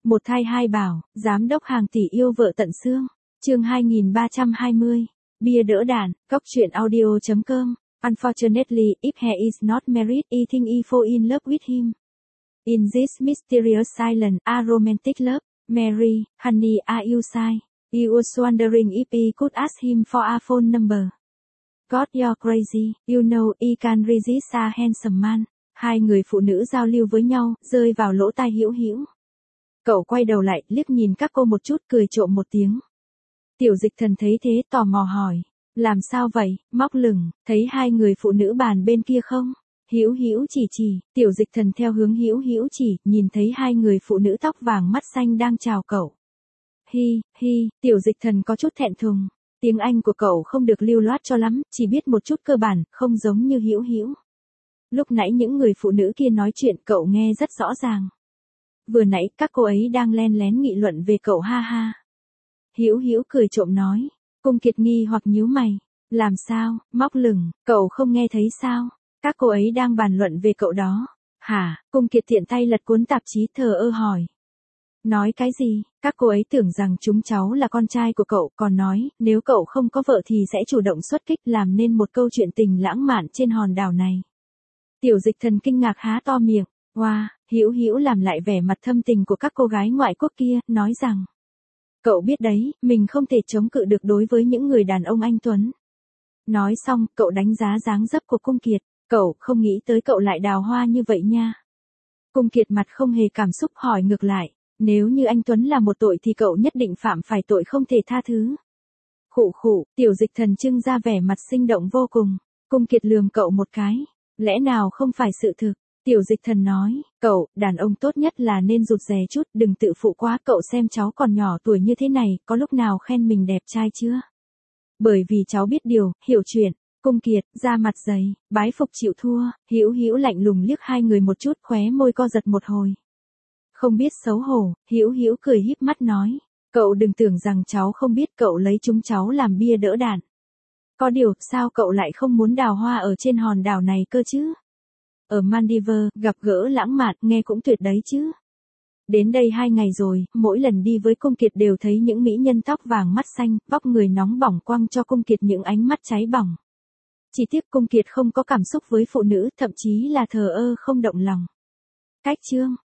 Một thai hai bảo, giám đốc hàng tỷ yêu vợ tận xương. Chương 2320. Bia đỡ đạn, cóc truyện audio.com. Unfortunately, if he is not married, I think I fall in love with him. In this mysterious silence, a romantic love. Mary, honey, are you shy? I was wondering if I could ask him for a phone number. God, you're crazy. You know, I can resist a handsome man. Hai người phụ nữ giao lưu với nhau, rơi vào lỗ tai Hữu Hữu. Cậu quay đầu lại, liếc nhìn các cô một chút, cười trộm một tiếng. Tiểu Dịch Thần thấy thế tò mò hỏi. Làm sao vậy, móc lửng, thấy hai người phụ nữ bàn bên kia không? Hữu Hữu chỉ, Tiểu Dịch Thần theo hướng Hữu Hữu chỉ, nhìn thấy hai người phụ nữ tóc vàng mắt xanh đang chào cậu. Hi, Tiểu Dịch Thần có chút thẹn thùng. Tiếng Anh của cậu không được lưu loát cho lắm, chỉ biết một chút cơ bản, không giống như Hữu Hữu. Lúc nãy những người phụ nữ kia nói chuyện cậu nghe rất rõ ràng. Vừa nãy các cô ấy đang len lén nghị luận về cậu ha ha. Hữu Hữu cười trộm nói. Cung Kiệt nghi hoặc nhíu mày. Làm sao, móc lửng, cậu không nghe thấy sao? Các cô ấy đang bàn luận về cậu đó. Hả? Cung Kiệt tiện tay lật cuốn tạp chí thờ ơ hỏi. Nói cái gì? Các cô ấy tưởng rằng chúng cháu là con trai của cậu, còn nói, nếu cậu không có vợ thì sẽ chủ động xuất kích làm nên một câu chuyện tình lãng mạn trên hòn đảo này. Tiểu Dịch Thần kinh ngạc há to miệng. Wow, Hữu Hữu làm lại vẻ mặt thâm tình của các cô gái ngoại quốc kia, nói rằng. Cậu biết đấy, mình không thể chống cự được đối với những người đàn ông anh tuấn. Nói xong, cậu đánh giá dáng dấp của Cung Kiệt. Cậu không nghĩ tới cậu lại đào hoa như vậy nha. Cung Kiệt mặt không hề cảm xúc hỏi ngược lại. Nếu như anh Tuấn là một tội thì cậu nhất định phạm phải tội không thể tha thứ. Khụ, Tiểu Dịch Thần trưng ra vẻ mặt sinh động vô cùng. Cung Kiệt lườm cậu một cái. Lẽ nào không phải sự thực? Tiểu Dịch Thần nói, cậu, đàn ông tốt nhất là nên rụt rè chút, đừng tự phụ quá. Cậu xem cháu còn nhỏ tuổi như thế này, có lúc nào khen mình đẹp trai chưa? Bởi vì cháu biết điều, hiểu chuyện. Cung Kiệt, ra mặt dày, bái phục chịu thua. Hữu Hữu lạnh lùng liếc hai người một chút, khóe môi co giật một hồi. Không biết xấu hổ, Hữu Hữu cười híp mắt nói. Cậu đừng tưởng rằng cháu không biết cậu lấy chúng cháu làm bia đỡ đạn. Có điều, sao cậu lại không muốn đào hoa ở trên hòn đảo này cơ chứ? Ở Maldives, gặp gỡ lãng mạn, nghe cũng tuyệt đấy chứ. Đến đây 2 ngày rồi, mỗi lần đi với Cung Kiệt đều thấy những mỹ nhân tóc vàng mắt xanh, vóc người nóng bỏng quăng cho Cung Kiệt những ánh mắt cháy bỏng. Chỉ tiếc Cung Kiệt không có cảm xúc với phụ nữ, thậm chí là thờ ơ không động lòng. Cách chương.